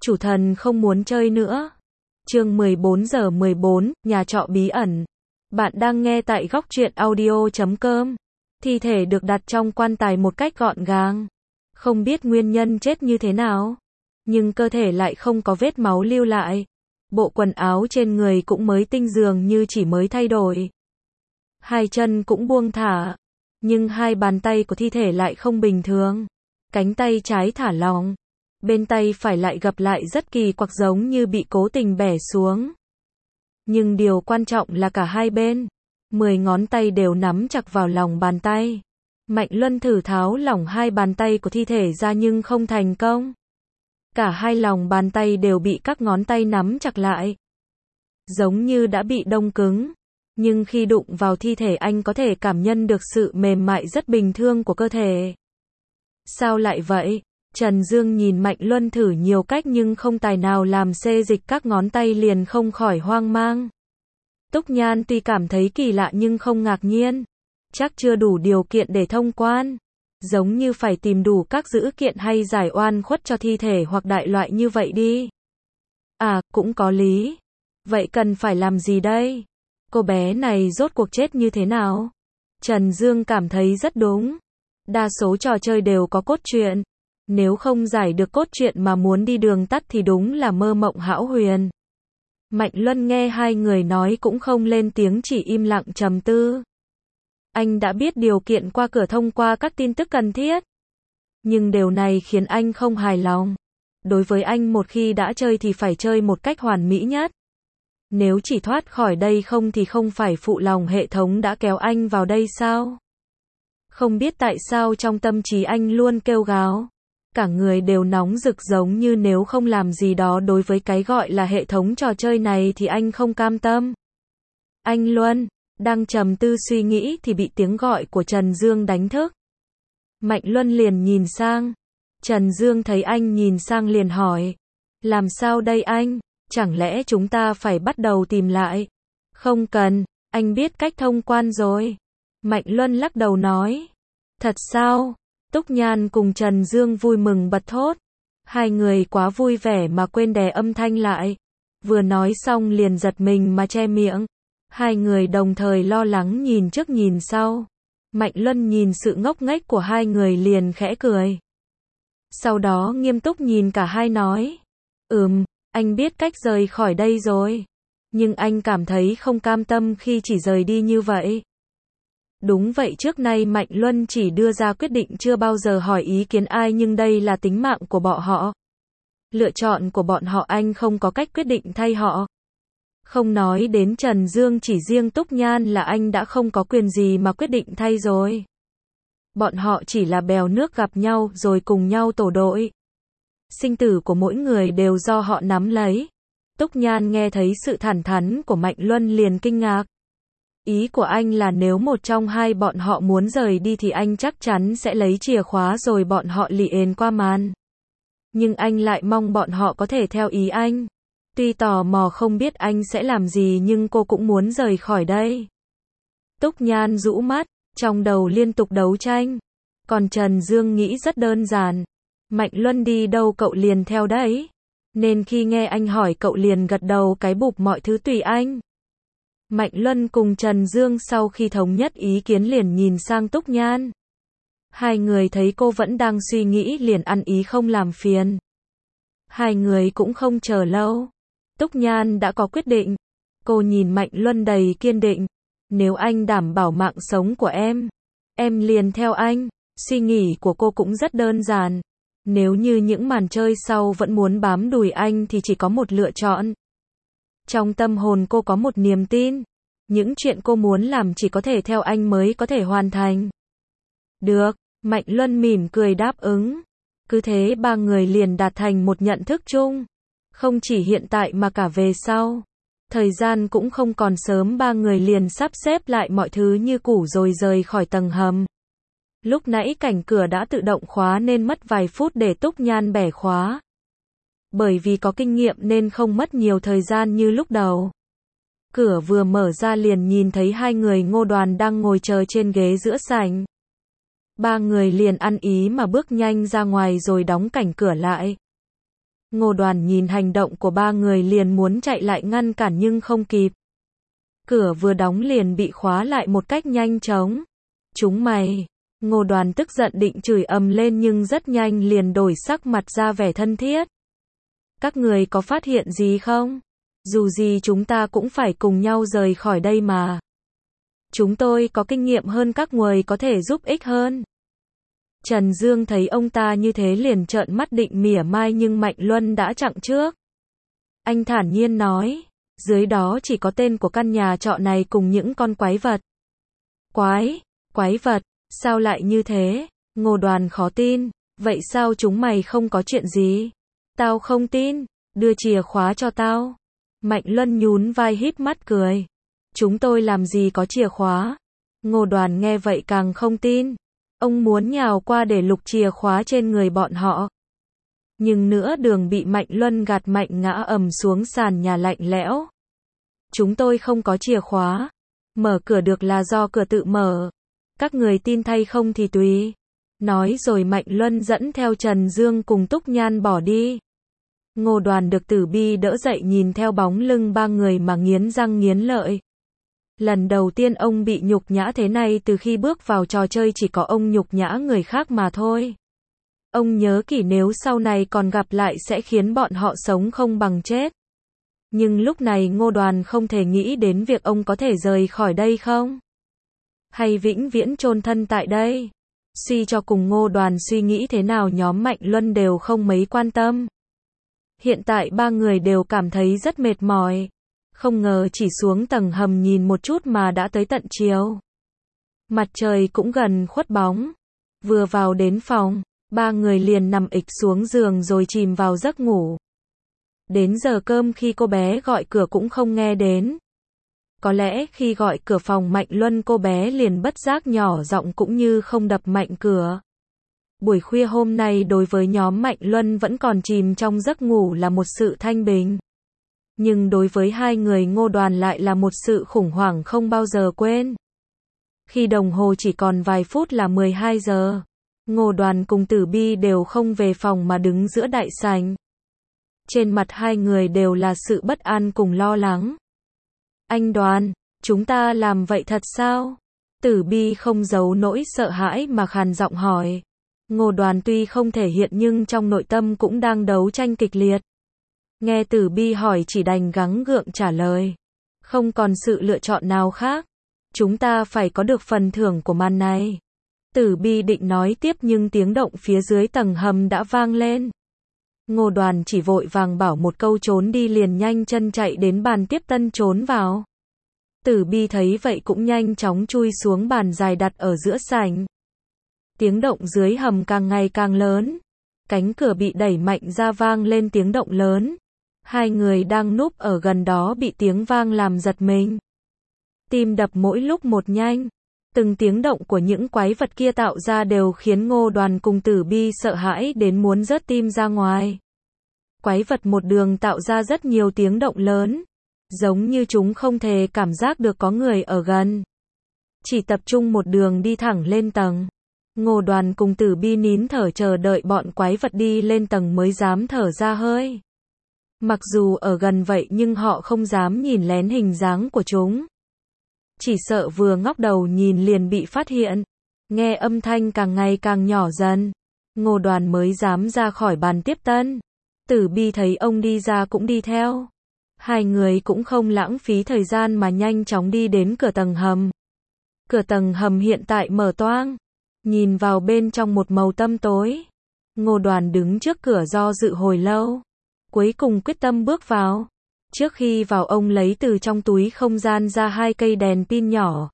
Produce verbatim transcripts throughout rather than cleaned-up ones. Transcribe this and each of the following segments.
Chủ thần không muốn chơi nữa. Chương mười bốn giờ mười bốn, nhà trọ bí ẩn. Bạn đang nghe tại góc truyện audio chấm com. Thi thể được đặt trong quan tài một cách gọn gàng. Không biết nguyên nhân chết như thế nào, nhưng cơ thể lại không có vết máu lưu lại. Bộ quần áo trên người cũng mới tinh, dường như chỉ mới thay đổi. Hai chân cũng buông thả, nhưng hai bàn tay của thi thể lại không bình thường. Cánh tay trái thả lỏng, bên tay phải lại gập lại rất kỳ quặc, giống như bị cố tình bẻ xuống. Nhưng điều quan trọng là cả hai bên, mười ngón tay đều nắm chặt vào lòng bàn tay. Mạnh Luân thử tháo lỏng hai bàn tay của thi thể ra nhưng không thành công. Cả hai lòng bàn tay đều bị các ngón tay nắm chặt lại, giống như đã bị đông cứng. Nhưng khi đụng vào thi thể, anh có thể cảm nhận được sự mềm mại rất bình thường của cơ thể. Sao lại vậy? Trần Dương nhìn Mạnh Luân thử nhiều cách nhưng không tài nào làm xê dịch các ngón tay, liền không khỏi hoang mang. Túc Nhan tuy cảm thấy kỳ lạ nhưng không ngạc nhiên. Chắc chưa đủ điều kiện để thông quan. Giống như phải tìm đủ các dữ kiện hay giải oan khuất cho thi thể hoặc đại loại như vậy đi. À, cũng có lý. Vậy cần phải làm gì đây? Cô bé này rốt cuộc chết như thế nào? Trần Dương cảm thấy rất đúng. Đa số trò chơi đều có cốt truyện. Nếu không giải được cốt truyện mà muốn đi đường tắt thì đúng là mơ mộng hão huyền. Mạnh Luân nghe hai người nói cũng không lên tiếng, chỉ im lặng trầm tư. Anh đã biết điều kiện qua cửa thông qua các tin tức cần thiết, nhưng điều này khiến anh không hài lòng. Đối với anh, một khi đã chơi thì phải chơi một cách hoàn mỹ nhất. Nếu chỉ thoát khỏi đây không thì không phải phụ lòng hệ thống đã kéo anh vào đây sao? Không biết tại sao trong tâm trí anh luôn kêu gào. Cả người đều nóng rực, giống như nếu không làm gì đó đối với cái gọi là hệ thống trò chơi này thì anh không cam tâm. Anh Luân, đang trầm tư suy nghĩ thì bị tiếng gọi của Trần Dương đánh thức. Mạnh Luân liền nhìn sang. Trần Dương thấy anh nhìn sang liền hỏi. Làm sao đây anh? Chẳng lẽ chúng ta phải bắt đầu tìm lại? Không cần, anh biết cách thông quan rồi. Mạnh Luân lắc đầu nói. Thật sao? Túc Nhan cùng Trần Dương vui mừng bật thốt. Hai người quá vui vẻ mà quên đè âm thanh lại. Vừa nói xong liền giật mình mà che miệng. Hai người đồng thời lo lắng nhìn trước nhìn sau. Mạnh Luân nhìn sự ngốc nghếch của hai người liền khẽ cười. Sau đó nghiêm túc nhìn cả hai nói. Ừm, anh biết cách rời khỏi đây rồi. Nhưng anh cảm thấy không cam tâm khi chỉ rời đi như vậy. Đúng vậy, trước nay Mạnh Luân chỉ đưa ra quyết định, chưa bao giờ hỏi ý kiến ai, nhưng đây là tính mạng của bọn họ. Lựa chọn của bọn họ, anh không có cách quyết định thay họ. Không nói đến Trần Dương, chỉ riêng Túc Nhan là anh đã không có quyền gì mà quyết định thay rồi. Bọn họ chỉ là bèo nước gặp nhau rồi cùng nhau tổ đội. Sinh tử của mỗi người đều do họ nắm lấy. Túc Nhan nghe thấy sự thẳng thắn của Mạnh Luân liền kinh ngạc. Ý của anh là nếu một trong hai bọn họ muốn rời đi thì anh chắc chắn sẽ lấy chìa khóa rồi bọn họ liền qua màn. Nhưng anh lại mong bọn họ có thể theo ý anh. Tuy tò mò không biết anh sẽ làm gì nhưng cô cũng muốn rời khỏi đây. Túc Nhan rũ mắt, trong đầu liên tục đấu tranh. Còn Trần Dương nghĩ rất đơn giản. Mạnh Luân đi đâu cậu liền theo đấy. Nên khi nghe anh hỏi cậu liền gật đầu cái bụp, mọi thứ tùy anh. Mạnh Luân cùng Trần Dương sau khi thống nhất ý kiến liền nhìn sang Túc Nhan. Hai người thấy cô vẫn đang suy nghĩ liền ăn ý không làm phiền. Hai người cũng không chờ lâu. Túc Nhan đã có quyết định. Cô nhìn Mạnh Luân đầy kiên định. Nếu anh đảm bảo mạng sống của em, em liền theo anh. Suy nghĩ của cô cũng rất đơn giản. Nếu như những màn chơi sau vẫn muốn bám đùi anh thì chỉ có một lựa chọn. Trong tâm hồn cô có một niềm tin. Những chuyện cô muốn làm chỉ có thể theo anh mới có thể hoàn thành. Được, Mạnh Luân mỉm cười đáp ứng. Cứ thế ba người liền đạt thành một nhận thức chung. Không chỉ hiện tại mà cả về sau. Thời gian cũng không còn sớm, ba người liền sắp xếp lại mọi thứ như cũ rồi rời khỏi tầng hầm. Lúc nãy cảnh cửa đã tự động khóa nên mất vài phút để Túc Nhan bẻ khóa. Bởi vì có kinh nghiệm nên không mất nhiều thời gian như lúc đầu. Cửa vừa mở ra liền nhìn thấy hai người Ngô Đoàn đang ngồi chờ trên ghế giữa sảnh. Ba người liền ăn ý mà bước nhanh ra ngoài rồi đóng cảnh cửa lại. Ngô Đoàn nhìn hành động của ba người liền muốn chạy lại ngăn cản nhưng không kịp. Cửa vừa đóng liền bị khóa lại một cách nhanh chóng. Chúng mày. Ngô Đoàn tức giận định chửi ầm lên nhưng rất nhanh liền đổi sắc mặt ra vẻ thân thiết. Các người có phát hiện gì không? Dù gì chúng ta cũng phải cùng nhau rời khỏi đây mà. Chúng tôi có kinh nghiệm hơn các người có thể giúp ích hơn. Trần Dương thấy ông ta như thế liền trợn mắt định mỉa mai nhưng Mạnh Luân đã chặn trước. Anh thản nhiên nói, dưới đó chỉ có tên của căn nhà trọ này cùng những con quái vật. Quái, quái vật, sao lại như thế? Ngô Đoàn khó tin, vậy sao chúng mày không có chuyện gì? Tao không tin, đưa chìa khóa cho tao. Mạnh Luân nhún vai híp mắt cười. Chúng tôi làm gì có chìa khóa? Ngô Đoàn nghe vậy càng không tin. Ông muốn nhào qua để lục chìa khóa trên người bọn họ. Nhưng nửa đường bị Mạnh Luân gạt mạnh ngã ầm xuống sàn nhà lạnh lẽo. Chúng tôi không có chìa khóa. Mở cửa được là do cửa tự mở. Các người tin thay không thì tùy. Nói rồi Mạnh Luân dẫn theo Trần Dương cùng Túc Nhan bỏ đi. Ngô Đoàn được Tử Bi đỡ dậy nhìn theo bóng lưng ba người mà nghiến răng nghiến lợi. Lần đầu tiên ông bị nhục nhã thế này từ khi bước vào trò chơi chỉ có ông nhục nhã người khác mà thôi. Ông nhớ kỹ nếu sau này còn gặp lại sẽ khiến bọn họ sống không bằng chết. Nhưng lúc này Ngô Đoàn không thể nghĩ đến việc ông có thể rời khỏi đây không? Hay vĩnh viễn chôn thân tại đây? Suy cho cùng Ngô Đoàn suy nghĩ thế nào nhóm Mạnh Luân đều không mấy quan tâm. Hiện tại ba người đều cảm thấy rất mệt mỏi. Không ngờ chỉ xuống tầng hầm nhìn một chút mà đã tới tận chiều. Mặt trời cũng gần khuất bóng. Vừa vào đến phòng, ba người liền nằm ịch xuống giường rồi chìm vào giấc ngủ. Đến giờ cơm khi cô bé gọi cửa cũng không nghe đến. Có lẽ khi gọi cửa phòng Mạnh Luân cô bé liền bất giác nhỏ giọng cũng như không đập mạnh cửa. Buổi khuya hôm nay đối với nhóm Mạnh Luân vẫn còn chìm trong giấc ngủ là một sự thanh bình. Nhưng đối với hai người Ngô Đoàn lại là một sự khủng hoảng không bao giờ quên. Khi đồng hồ chỉ còn vài phút là mười hai giờ, Ngô Đoàn cùng Tử Bi đều không về phòng mà đứng giữa đại sảnh. Trên mặt hai người đều là sự bất an cùng lo lắng. Anh Đoàn, chúng ta làm vậy thật sao? Tử Bi không giấu nỗi sợ hãi mà khàn giọng hỏi. Ngô Đoàn tuy không thể hiện nhưng trong nội tâm cũng đang đấu tranh kịch liệt. Nghe Tử Bi hỏi chỉ đành gắng gượng trả lời. Không còn sự lựa chọn nào khác. Chúng ta phải có được phần thưởng của màn này. Tử Bi định nói tiếp nhưng tiếng động phía dưới tầng hầm đã vang lên. Ngô Đoàn chỉ vội vàng bảo một câu trốn đi liền nhanh chân chạy đến bàn tiếp tân trốn vào. Tử Bi thấy vậy cũng nhanh chóng chui xuống bàn dài đặt ở giữa sảnh. Tiếng động dưới hầm càng ngày càng lớn. Cánh cửa bị đẩy mạnh ra vang lên tiếng động lớn. Hai người đang núp ở gần đó bị tiếng vang làm giật mình. Tim đập mỗi lúc một nhanh. Từng tiếng động của những quái vật kia tạo ra đều khiến Ngô Đoàn cùng Tử Bi sợ hãi đến muốn rớt tim ra ngoài. Quái vật một đường tạo ra rất nhiều tiếng động lớn. Giống như chúng không thể cảm giác được có người ở gần. Chỉ tập trung một đường đi thẳng lên tầng. Ngô Đoàn cùng Tử Bi nín thở chờ đợi bọn quái vật đi lên tầng mới dám thở ra hơi. Mặc dù ở gần vậy nhưng họ không dám nhìn lén hình dáng của chúng. Chỉ sợ vừa ngóc đầu nhìn liền bị phát hiện. Nghe âm thanh càng ngày càng nhỏ dần. Ngô Đoàn mới dám ra khỏi bàn tiếp tân. Tử Bi thấy ông đi ra cũng đi theo. Hai người cũng không lãng phí thời gian mà nhanh chóng đi đến cửa tầng hầm. Cửa tầng hầm hiện tại mở toang. Nhìn vào bên trong một màu tăm tối. Ngô Đoàn đứng trước cửa do dự hồi lâu. Cuối cùng quyết tâm bước vào. Trước khi vào ông lấy từ trong túi không gian ra hai cây đèn pin nhỏ.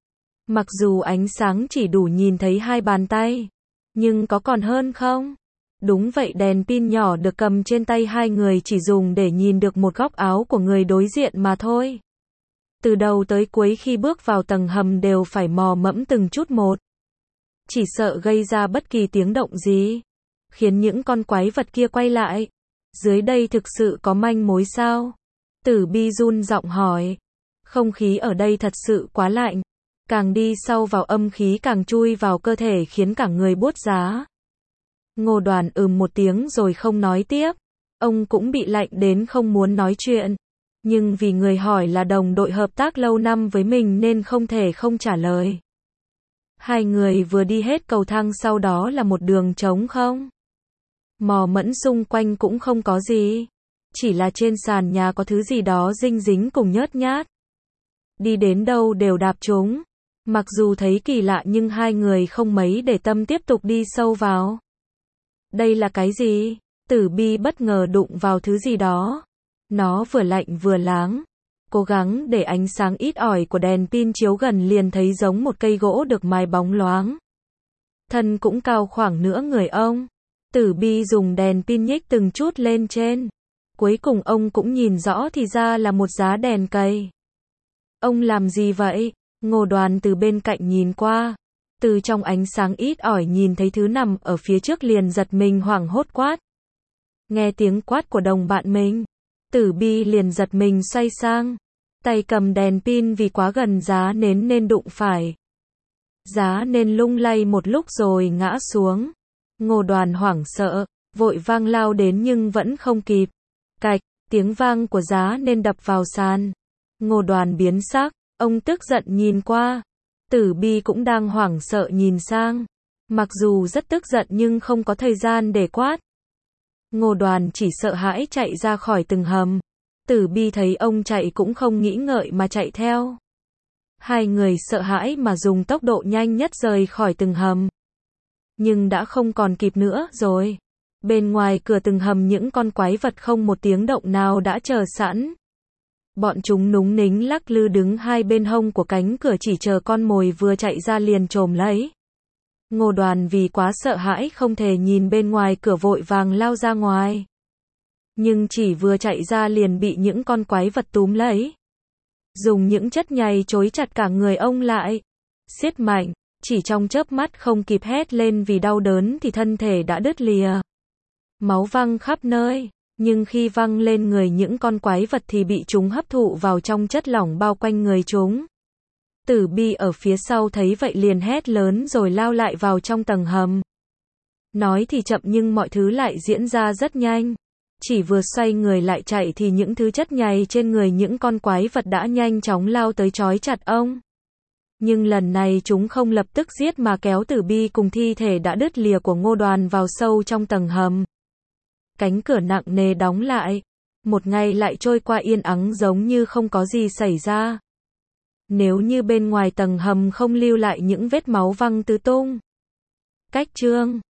Mặc dù ánh sáng chỉ đủ nhìn thấy hai bàn tay. Nhưng có còn hơn không? Đúng vậy, đèn pin nhỏ được cầm trên tay hai người chỉ dùng để nhìn được một góc áo của người đối diện mà thôi. Từ đầu tới cuối khi bước vào tầng hầm đều phải mò mẫm từng chút một. Chỉ sợ gây ra bất kỳ tiếng động gì. Khiến những con quái vật kia quay lại. Dưới đây thực sự có manh mối sao? Tử Bi run giọng hỏi. Không khí ở đây thật sự quá lạnh. Càng đi sâu vào âm khí càng chui vào cơ thể khiến cả người buốt giá. Ngô Đoàn ừm một tiếng rồi không nói tiếp. Ông cũng bị lạnh đến không muốn nói chuyện. Nhưng vì người hỏi là đồng đội hợp tác lâu năm với mình nên không thể không trả lời. Hai người vừa đi hết cầu thang, sau đó là một đường trống không. Mò mẫm xung quanh cũng không có gì. Chỉ là trên sàn nhà có thứ gì đó dinh dính cùng nhớt nhát. Đi đến đâu đều đạp chúng. Mặc dù thấy kỳ lạ nhưng hai người không mấy để tâm, tiếp tục đi sâu vào. Đây là cái gì? Tử Bi bất ngờ đụng vào thứ gì đó. Nó vừa lạnh vừa láng. Cố gắng để ánh sáng ít ỏi của đèn pin chiếu gần liền thấy giống một cây gỗ được mài bóng loáng. Thân cũng cao khoảng nửa người ông. Tử Bi dùng đèn pin nhích từng chút lên trên. Cuối cùng ông cũng nhìn rõ thì ra là một giá đèn cầy. Ông làm gì vậy? Ngô Đoàn từ bên cạnh nhìn qua. Từ trong ánh sáng ít ỏi nhìn thấy thứ nằm ở phía trước liền giật mình hoảng hốt quát. Nghe tiếng quát của đồng bạn mình, Tử Bi liền giật mình xoay sang. Tay cầm đèn pin vì quá gần giá nến nên đụng phải. Giá nến lung lay một lúc rồi ngã xuống. Ngô Đoàn hoảng sợ, vội vang lao đến nhưng vẫn không kịp. Cạch, tiếng vang của giá nến đập vào sàn. Ngô Đoàn biến sắc, ông tức giận nhìn qua. Tử Bi cũng đang hoảng sợ nhìn sang. Mặc dù rất tức giận nhưng không có thời gian để quát. Ngô Đoàn chỉ sợ hãi chạy ra khỏi từng hầm. Tử Bi thấy ông chạy cũng không nghĩ ngợi mà chạy theo. Hai người sợ hãi mà dùng tốc độ nhanh nhất rời khỏi từng hầm. Nhưng đã không còn kịp nữa rồi. Bên ngoài cửa từng hầm những con quái vật không một tiếng động nào đã chờ sẵn. Bọn chúng núng nính lắc lư đứng hai bên hông của cánh cửa chỉ chờ con mồi vừa chạy ra liền chồm lấy. Ngô Đoàn vì quá sợ hãi không thể nhìn bên ngoài cửa, vội vàng lao ra ngoài. Nhưng chỉ vừa chạy ra liền bị những con quái vật túm lấy. Dùng những chất nhầy chối chặt cả người ông lại. Siết mạnh, chỉ trong chớp mắt không kịp hét lên vì đau đớn thì thân thể đã đứt lìa. Máu văng khắp nơi, nhưng khi văng lên người những con quái vật thì bị chúng hấp thụ vào trong chất lỏng bao quanh người chúng. Tử Bi ở phía sau thấy vậy liền hét lớn rồi lao lại vào trong tầng hầm. Nói thì chậm nhưng mọi thứ lại diễn ra rất nhanh. Chỉ vừa xoay người lại chạy thì những thứ chất nhầy trên người những con quái vật đã nhanh chóng lao tới trói chặt ông. Nhưng lần này chúng không lập tức giết mà kéo Tử Bi cùng thi thể đã đứt lìa của Ngô Đoàn vào sâu trong tầng hầm. Cánh cửa nặng nề đóng lại. Một ngày lại trôi qua yên ắng giống như không có gì xảy ra. Nếu như bên ngoài tầng hầm không lưu lại những vết máu văng tứ tung. Cách chương